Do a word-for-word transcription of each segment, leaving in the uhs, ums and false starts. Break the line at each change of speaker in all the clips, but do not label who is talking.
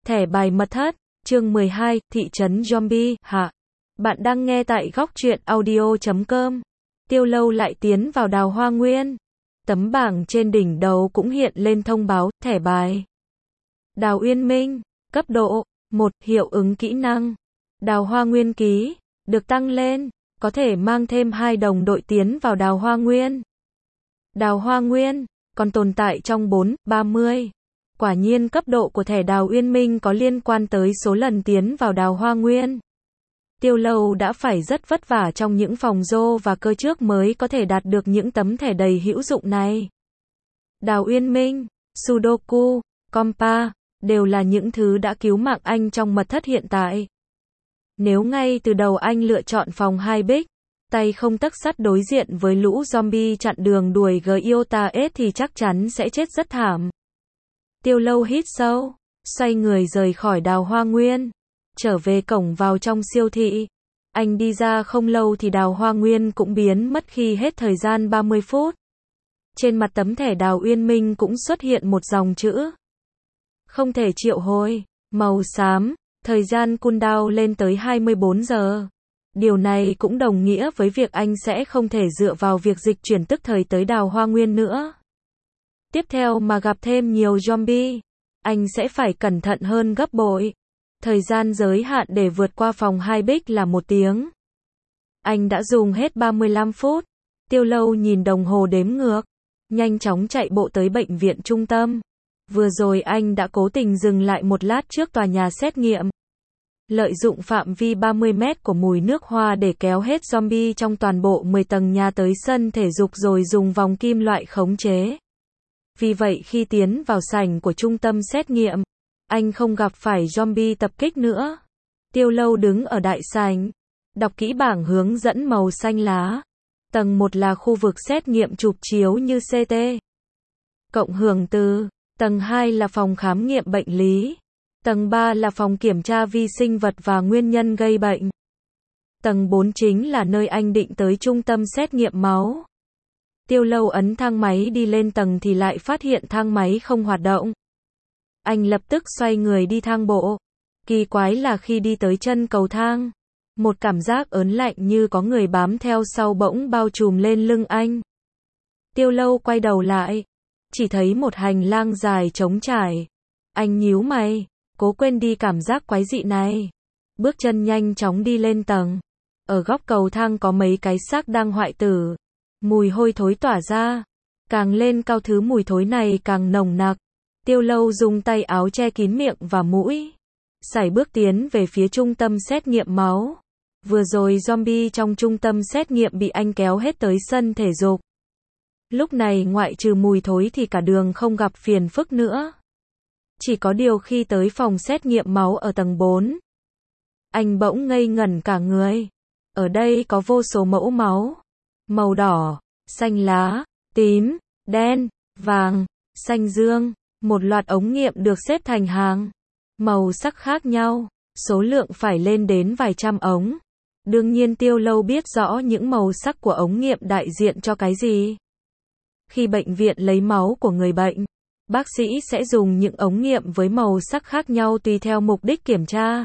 Thẻ bài mật thất, chương mười hai, thị trấn zombie, hạ. Bạn đang nghe tại góc truyện audio chấm com. Tiêu Lâu lại tiến vào Đào Hoa Nguyên. Tấm bảng trên đỉnh đầu cũng hiện lên thông báo, thẻ bài. Đào Uyên Minh, cấp độ, một, hiệu ứng kỹ năng. Đào Hoa Nguyên ký, được tăng lên, có thể mang thêm hai đồng đội tiến vào Đào Hoa Nguyên. Đào Hoa Nguyên, còn tồn tại trong bốn, ba mươi. Quả nhiên cấp độ của thẻ Đào Uyên Minh có liên quan tới số lần tiến vào Đào Hoa Nguyên. Tiêu Lâu đã phải rất vất vả trong những phòng rô và cơ trước mới có thể đạt được những tấm thẻ đầy hữu dụng này. Đào Uyên Minh, Sudoku, Compa, đều là những thứ đã cứu mạng anh trong mật thất hiện tại. Nếu ngay từ đầu anh lựa chọn phòng hai bích, tay không tấc sắt đối diện với lũ zombie chặn đường đuổi Giota S thì chắc chắn sẽ chết rất thảm. Tiêu Lâu hít sâu, xoay người rời khỏi Đào Hoa Nguyên, trở về cổng vào trong siêu thị. Anh đi ra không lâu thì Đào Hoa Nguyên cũng biến mất khi hết thời gian ba mươi phút. Trên mặt tấm thẻ Đào Uyên Minh cũng xuất hiện một dòng chữ. Không thể triệu hồi, màu xám, thời gian cooldown lên tới hai mươi bốn giờ. Điều này cũng đồng nghĩa với việc anh sẽ không thể dựa vào việc dịch chuyển tức thời tới Đào Hoa Nguyên nữa. Tiếp theo mà gặp thêm nhiều zombie, anh sẽ phải cẩn thận hơn gấp bội. Thời gian giới hạn để vượt qua phòng hai bích là một tiếng. Anh đã dùng hết ba mươi lăm phút. Tiêu Lâu nhìn đồng hồ đếm ngược, nhanh chóng chạy bộ tới bệnh viện trung tâm. Vừa rồi anh đã cố tình dừng lại một lát trước tòa nhà xét nghiệm. Lợi dụng phạm vi ba mươi mét của mùi nước hoa để kéo hết zombie trong toàn bộ mười tầng nhà tới sân thể dục rồi dùng vòng kim loại khống chế. Vì vậy khi tiến vào sảnh của trung tâm xét nghiệm, anh không gặp phải zombie tập kích nữa. Tiêu Lâu đứng ở đại sảnh, đọc kỹ bảng hướng dẫn màu xanh lá. Tầng một là khu vực xét nghiệm chụp chiếu như xê tê. Cộng hưởng từ. Tầng hai là phòng khám nghiệm bệnh lý. Tầng ba là phòng kiểm tra vi sinh vật và nguyên nhân gây bệnh. Tầng bốn chính là nơi anh định tới trung tâm xét nghiệm máu. Tiêu Lâu ấn thang máy đi lên tầng thì lại phát hiện thang máy không hoạt động. Anh lập tức xoay người đi thang bộ. Kỳ quái là khi đi tới chân cầu thang, một cảm giác ớn lạnh như có người bám theo sau bỗng bao trùm lên lưng anh. Tiêu Lâu quay đầu lại, chỉ thấy một hành lang dài trống trải. Anh nhíu mày, cố quên đi cảm giác quái dị này. Bước chân nhanh chóng đi lên tầng. Ở góc cầu thang có mấy cái xác đang hoại tử. Mùi hôi thối tỏa ra. Càng lên cao thứ mùi thối này càng nồng nặc. Tiêu Lâu dùng tay áo che kín miệng và mũi. Sải bước tiến về phía trung tâm xét nghiệm máu. Vừa rồi zombie trong trung tâm xét nghiệm bị anh kéo hết tới sân thể dục. Lúc này ngoại trừ mùi thối thì cả đường không gặp phiền phức nữa. Chỉ có điều khi tới phòng xét nghiệm máu ở tầng bốn, anh bỗng ngây ngẩn cả người. Ở đây có vô số mẫu máu. Màu đỏ, xanh lá, tím, đen, vàng, xanh dương. Một loạt ống nghiệm được xếp thành hàng. Màu sắc khác nhau, số lượng phải lên đến vài trăm ống. Đương nhiên Tiêu Lâu biết rõ những màu sắc của ống nghiệm đại diện cho cái gì. Khi bệnh viện lấy máu của người bệnh, bác sĩ sẽ dùng những ống nghiệm với màu sắc khác nhau tùy theo mục đích kiểm tra.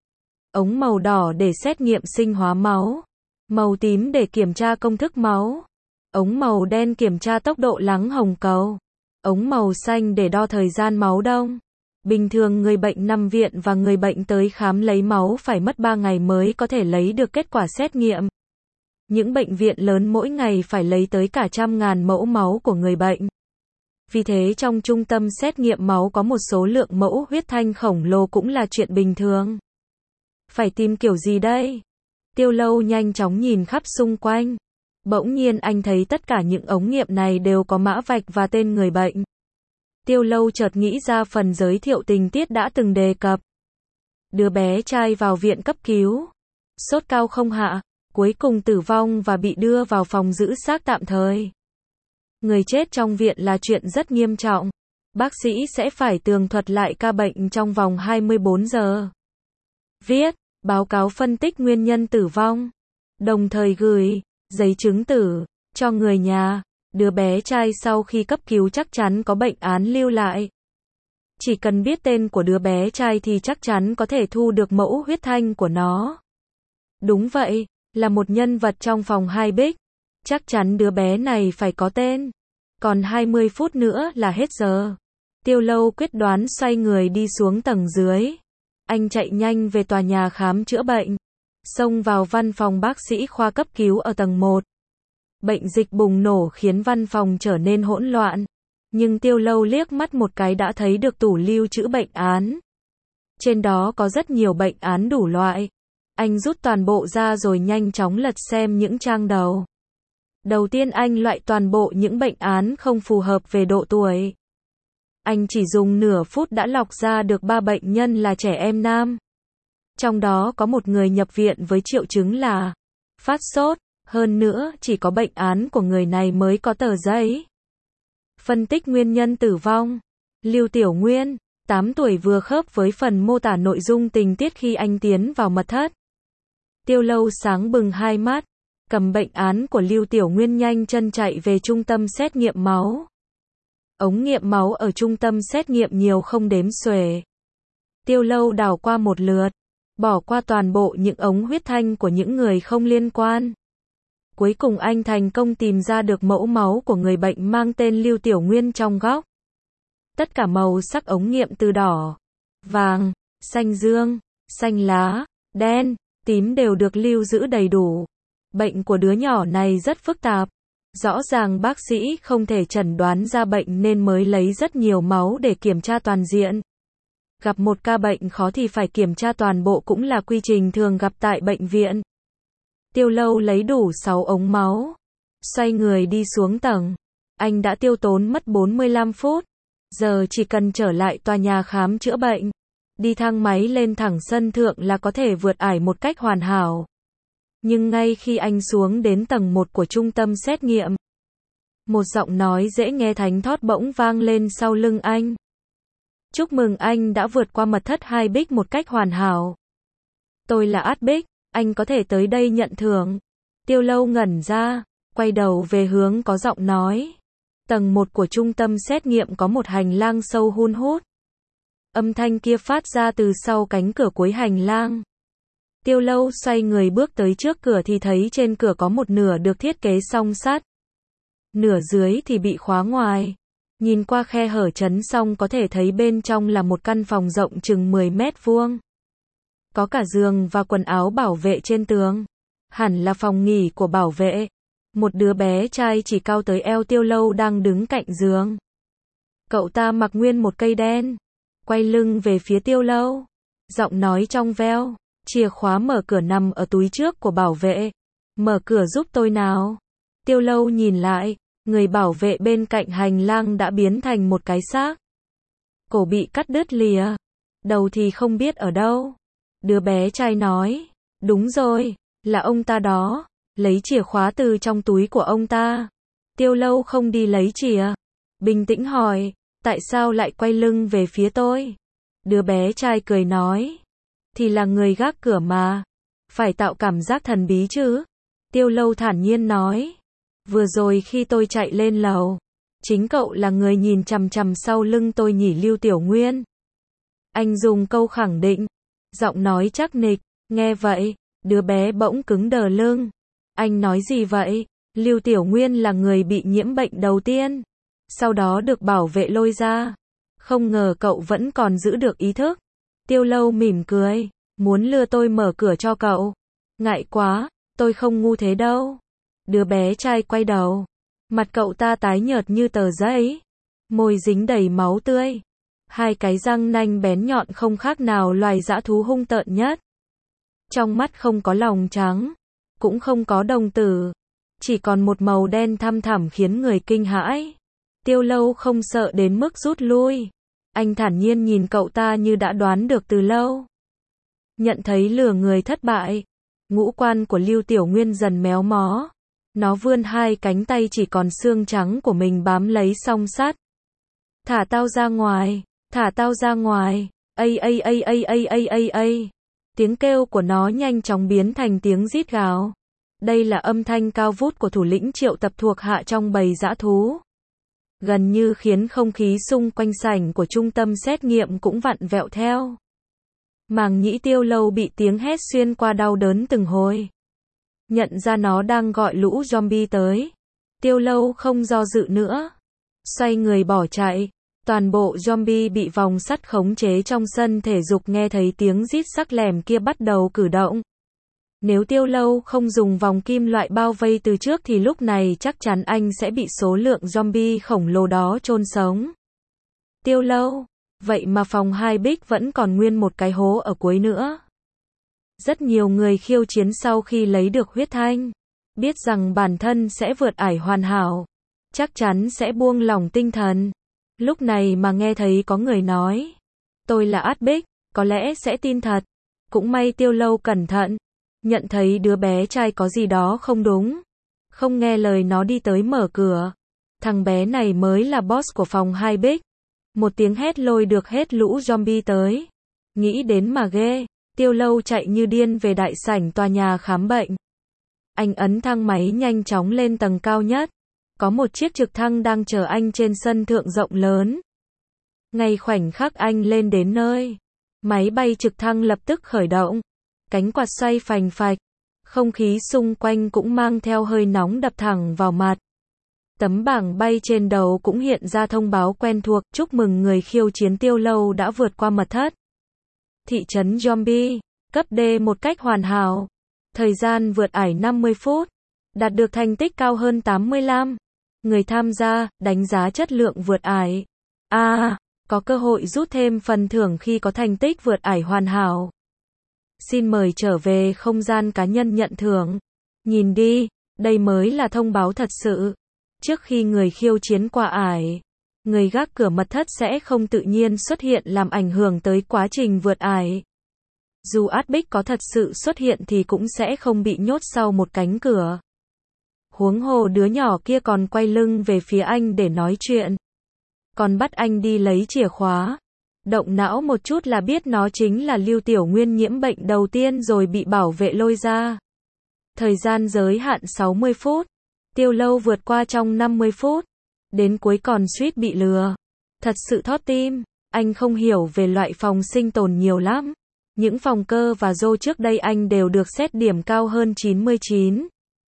Ống màu đỏ để xét nghiệm sinh hóa máu, màu tím để kiểm tra công thức máu, ống màu đen kiểm tra tốc độ lắng hồng cầu, ống màu xanh để đo thời gian máu đông. Bình thường người bệnh nằm viện và người bệnh tới khám lấy máu phải mất ba ngày mới có thể lấy được kết quả xét nghiệm. Những bệnh viện lớn mỗi ngày phải lấy tới cả trăm ngàn mẫu máu của người bệnh. Vì thế trong trung tâm xét nghiệm máu có một số lượng mẫu huyết thanh khổng lồ cũng là chuyện bình thường. Phải tìm kiểu gì đây? Tiêu Lâu nhanh chóng nhìn khắp xung quanh. Bỗng nhiên anh thấy tất cả những ống nghiệm này đều có mã vạch và tên người bệnh. Tiêu Lâu chợt nghĩ ra phần giới thiệu tình tiết đã từng đề cập. Đứa bé trai vào viện cấp cứu, sốt cao không hạ, cuối cùng tử vong và bị đưa vào phòng giữ xác tạm thời. Người chết trong viện là chuyện rất nghiêm trọng. Bác sĩ sẽ phải tường thuật lại ca bệnh trong vòng hai mươi bốn giờ. Viết, báo cáo phân tích nguyên nhân tử vong. Đồng thời gửi, giấy chứng tử, cho người nhà. Đứa bé trai sau khi cấp cứu chắc chắn có bệnh án lưu lại. Chỉ cần biết tên của đứa bé trai thì chắc chắn có thể thu được mẫu huyết thanh của nó. Đúng vậy, là một nhân vật trong phòng hai bích. Chắc chắn đứa bé này phải có tên. Còn hai mươi phút nữa là hết giờ. Tiêu Lâu quyết đoán xoay người đi xuống tầng dưới. Anh chạy nhanh về tòa nhà khám chữa bệnh. Xông vào văn phòng bác sĩ khoa cấp cứu ở tầng một. Bệnh dịch bùng nổ khiến văn phòng trở nên hỗn loạn. Nhưng Tiêu Lâu liếc mắt một cái đã thấy được tủ lưu trữ bệnh án. Trên đó có rất nhiều bệnh án đủ loại. Anh rút toàn bộ ra rồi nhanh chóng lật xem những trang đầu. Đầu tiên anh loại toàn bộ những bệnh án không phù hợp về độ tuổi. Anh chỉ dùng nửa phút đã lọc ra được ba bệnh nhân là trẻ em nam. Trong đó có một người nhập viện với triệu chứng là phát sốt, hơn nữa chỉ có bệnh án của người này mới có tờ giấy. Phân tích nguyên nhân tử vong. Lưu Tiểu Nguyên, tám tuổi vừa khớp với phần mô tả nội dung tình tiết khi anh tiến vào mật thất. Tiêu Lâu sáng bừng hai mắt, cầm bệnh án của Lưu Tiểu Nguyên nhanh chân chạy về trung tâm xét nghiệm máu. Ống nghiệm máu ở trung tâm xét nghiệm nhiều không đếm xuể. Tiêu Lâu đảo qua một lượt, bỏ qua toàn bộ những ống huyết thanh của những người không liên quan. Cuối cùng anh thành công tìm ra được mẫu máu của người bệnh mang tên Lưu Tiểu Nguyên trong góc. Tất cả màu sắc ống nghiệm từ đỏ, vàng, xanh dương, xanh lá, đen, tím đều được lưu giữ đầy đủ. Bệnh của đứa nhỏ này rất phức tạp. Rõ ràng bác sĩ không thể chẩn đoán ra bệnh nên mới lấy rất nhiều máu để kiểm tra toàn diện. Gặp một ca bệnh khó thì phải kiểm tra toàn bộ cũng là quy trình thường gặp tại bệnh viện. Tiêu Lâu lấy đủ sáu ống máu. Xoay người đi xuống tầng. Anh đã tiêu tốn mất bốn mươi lăm phút. Giờ chỉ cần trở lại tòa nhà khám chữa bệnh. Đi thang máy lên thẳng sân thượng là có thể vượt ải một cách hoàn hảo. Nhưng ngay khi anh xuống đến tầng một của trung tâm xét nghiệm, một giọng nói dễ nghe thánh thót bỗng vang lên sau lưng anh. Chúc mừng anh đã vượt qua mật thất hai bích một cách hoàn hảo. Tôi là Át Bích, anh có thể tới đây nhận thưởng. Tiêu Lâu ngẩn ra, quay đầu về hướng có giọng nói. Tầng một của trung tâm xét nghiệm có một hành lang sâu hun hút. Âm thanh kia phát ra từ sau cánh cửa cuối hành lang. Tiêu Lâu xoay người bước tới trước cửa thì thấy trên cửa có một nửa được thiết kế song sắt. Nửa dưới thì bị khóa ngoài. Nhìn qua khe hở chấn xong có thể thấy bên trong là một căn phòng rộng chừng mười mét vuông. Có cả giường và quần áo bảo vệ trên tường. Hẳn là phòng nghỉ của bảo vệ. Một đứa bé trai chỉ cao tới eo Tiêu Lâu đang đứng cạnh giường. Cậu ta mặc nguyên một cây đen. Quay lưng về phía Tiêu Lâu. Giọng nói trong veo. Chìa khóa mở cửa nằm ở túi trước của bảo vệ. Mở cửa giúp tôi nào. Tiêu Lâu nhìn lại. Người bảo vệ bên cạnh hành lang đã biến thành một cái xác. Cổ bị cắt đứt lìa. Đầu thì không biết ở đâu. Đứa bé trai nói. Đúng rồi, là ông ta đó. Lấy chìa khóa từ trong túi của ông ta. Tiêu Lâu không đi lấy chìa. Bình tĩnh hỏi. Tại sao lại quay lưng về phía tôi? Đứa bé trai cười nói. Thì là người gác cửa mà. Phải tạo cảm giác thần bí chứ. Tiêu Lâu thản nhiên nói. Vừa rồi khi tôi chạy lên lầu. Chính cậu là người nhìn chằm chằm sau lưng tôi nhỉ Lưu Tiểu Nguyên. Anh dùng câu khẳng định. Giọng nói chắc nịch. Nghe vậy, đứa bé bỗng cứng đờ lưng. Anh nói gì vậy? Lưu Tiểu Nguyên là người bị nhiễm bệnh đầu tiên. Sau đó được bảo vệ lôi ra. Không ngờ cậu vẫn còn giữ được ý thức. Tiêu Lâu mỉm cười. Muốn lừa tôi mở cửa cho cậu. Ngại quá, tôi không ngu thế đâu. Đứa bé trai quay đầu. Mặt cậu ta tái nhợt như tờ giấy. Môi dính đầy máu tươi. Hai cái răng nanh bén nhọn không khác nào loài dã thú hung tợn nhất. Trong mắt không có lòng trắng. Cũng không có đồng tử. Chỉ còn một màu đen thăm thẳm khiến người kinh hãi. Tiêu Lâu không sợ đến mức rút lui. Anh thản nhiên nhìn cậu ta như đã đoán được từ lâu. Nhận thấy lừa người thất bại. Ngũ quan của Lưu Tiểu Nguyên dần méo mó. Nó vươn hai cánh tay chỉ còn xương trắng của mình bám lấy song sắt. Thả tao ra ngoài, thả tao ra ngoài, ây ây ây ây ây ây ây ây. Tiếng kêu của nó nhanh chóng biến thành tiếng rít gào. Đây là âm thanh cao vút của thủ lĩnh triệu tập thuộc hạ trong bầy dã thú. gần như khiến không khí xung quanh sảnh của trung tâm xét nghiệm cũng vặn vẹo theo. Màng nhĩ Tiêu Lâu bị tiếng hét xuyên qua đau đớn từng hồi. Nhận ra nó đang gọi lũ zombie tới. Tiêu Lâu không do dự nữa. Xoay người bỏ chạy. Toàn bộ zombie bị vòng sắt khống chế trong sân thể dục nghe thấy tiếng rít sắc lẻm kia bắt đầu cử động. Nếu Tiêu Lâu không dùng vòng kim loại bao vây từ trước thì lúc này chắc chắn anh sẽ bị số lượng zombie khổng lồ đó chôn sống. Tiêu Lâu, vậy mà phòng hai Bích vẫn còn nguyên một cái hố ở cuối nữa. Rất nhiều người khiêu chiến sau khi lấy được huyết thanh, biết rằng bản thân sẽ vượt ải hoàn hảo, chắc chắn sẽ buông lỏng tinh thần. Lúc này mà nghe thấy có người nói, tôi là Át Bích, có lẽ sẽ tin thật. Cũng may Tiêu Lâu cẩn thận, nhận thấy đứa bé trai có gì đó không đúng. Không nghe lời nó đi tới mở cửa. Thằng bé này mới là boss của phòng hai Bích. Một tiếng hét lôi được hết lũ zombie tới. Nghĩ đến mà ghê, Tiêu Lâu chạy như điên về đại sảnh tòa nhà khám bệnh. Anh ấn thang máy nhanh chóng lên tầng cao nhất. Có một chiếc trực thăng đang chờ anh trên sân thượng rộng lớn. Ngay khoảnh khắc anh lên đến nơi, máy bay trực thăng lập tức khởi động. Cánh quạt xoay phành phạch. Không khí xung quanh cũng mang theo hơi nóng đập thẳng vào mặt. Tấm bảng bay trên đầu cũng hiện ra thông báo quen thuộc, chúc mừng người khiêu chiến Tiêu Lâu đã vượt qua mật thất. Thị trấn zombie, cấp D một cách hoàn hảo. Thời gian vượt ải năm mươi phút. Đạt được thành tích cao hơn tám mươi lăm. Người tham gia, đánh giá chất lượng vượt ải. À, có cơ hội rút thêm phần thưởng khi có thành tích vượt ải hoàn hảo. Xin mời trở về không gian cá nhân nhận thưởng. Nhìn đi, đây mới là thông báo thật sự. Trước khi người khiêu chiến qua ải, người gác cửa mật thất sẽ không tự nhiên xuất hiện làm ảnh hưởng tới quá trình vượt ải. Dù Át Bích có thật sự xuất hiện thì cũng sẽ không bị nhốt sau một cánh cửa. Huống hồ đứa nhỏ kia còn quay lưng về phía anh để nói chuyện. Còn bắt anh đi lấy chìa khóa. Động não một chút là biết nó chính là Lưu Tiểu Nguyên nhiễm bệnh đầu tiên rồi bị bảo vệ lôi ra. Thời gian giới hạn sáu mươi phút. Tiêu Lâu vượt qua trong năm mươi phút. Đến cuối còn suýt bị lừa. Thật sự thót tim. Anh không hiểu về loại phòng sinh tồn nhiều lắm. Những phòng cơ và rô trước đây anh đều được xét điểm cao hơn chín mươi chín.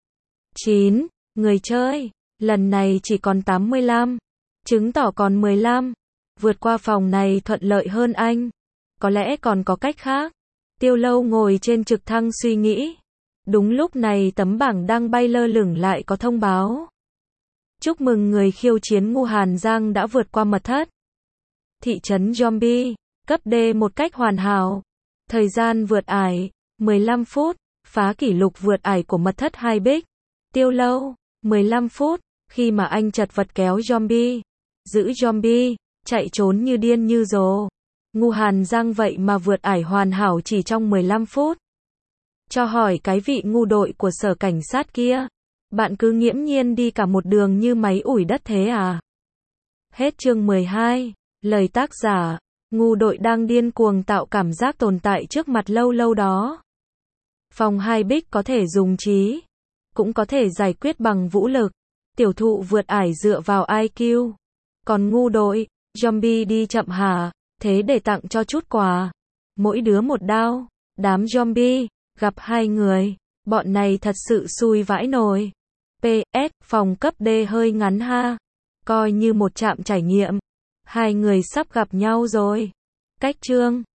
chín. Người chơi. Lần này chỉ còn tám mươi lăm. Chứng tỏ còn mười lăm. Vượt qua phòng này thuận lợi hơn anh. Có lẽ còn có cách khác. Tiêu Lâu ngồi trên trực thăng suy nghĩ. Đúng lúc này tấm bảng đang bay lơ lửng lại có thông báo. Chúc mừng người khiêu chiến Ngu Hàn Giang đã vượt qua mật thất. Thị trấn zombie, cấp D một cách hoàn hảo. Thời gian vượt ải, mười lăm phút. Phá kỷ lục vượt ải của mật thất hai Bích. Tiêu Lâu, mười lăm phút. Khi mà anh chật vật kéo zombie, giữ zombie, chạy trốn như điên như rồ. Ngu Hàn Giang vậy mà vượt ải hoàn hảo chỉ trong mười lăm phút. Cho hỏi cái vị ngu đội của sở cảnh sát kia. Bạn cứ nghiễm nhiên đi cả một đường như máy ủi đất thế à? Hết chương mười hai. Lời tác giả. Ngu đội đang điên cuồng tạo cảm giác tồn tại trước mặt lâu lâu đó. Phòng hai Bích có thể dùng trí. Cũng có thể giải quyết bằng vũ lực. Tiểu thụ vượt ải dựa vào i kiu. Còn ngu đội, zombie đi chậm hả? Thế để tặng cho chút quà. Mỗi đứa một đao. Đám zombie, gặp hai người. Bọn này thật sự xui vãi nồi. pê ét, phòng cấp D hơi ngắn ha. Coi như một trạm trải nghiệm. Hai người sắp gặp nhau rồi. Cách chương.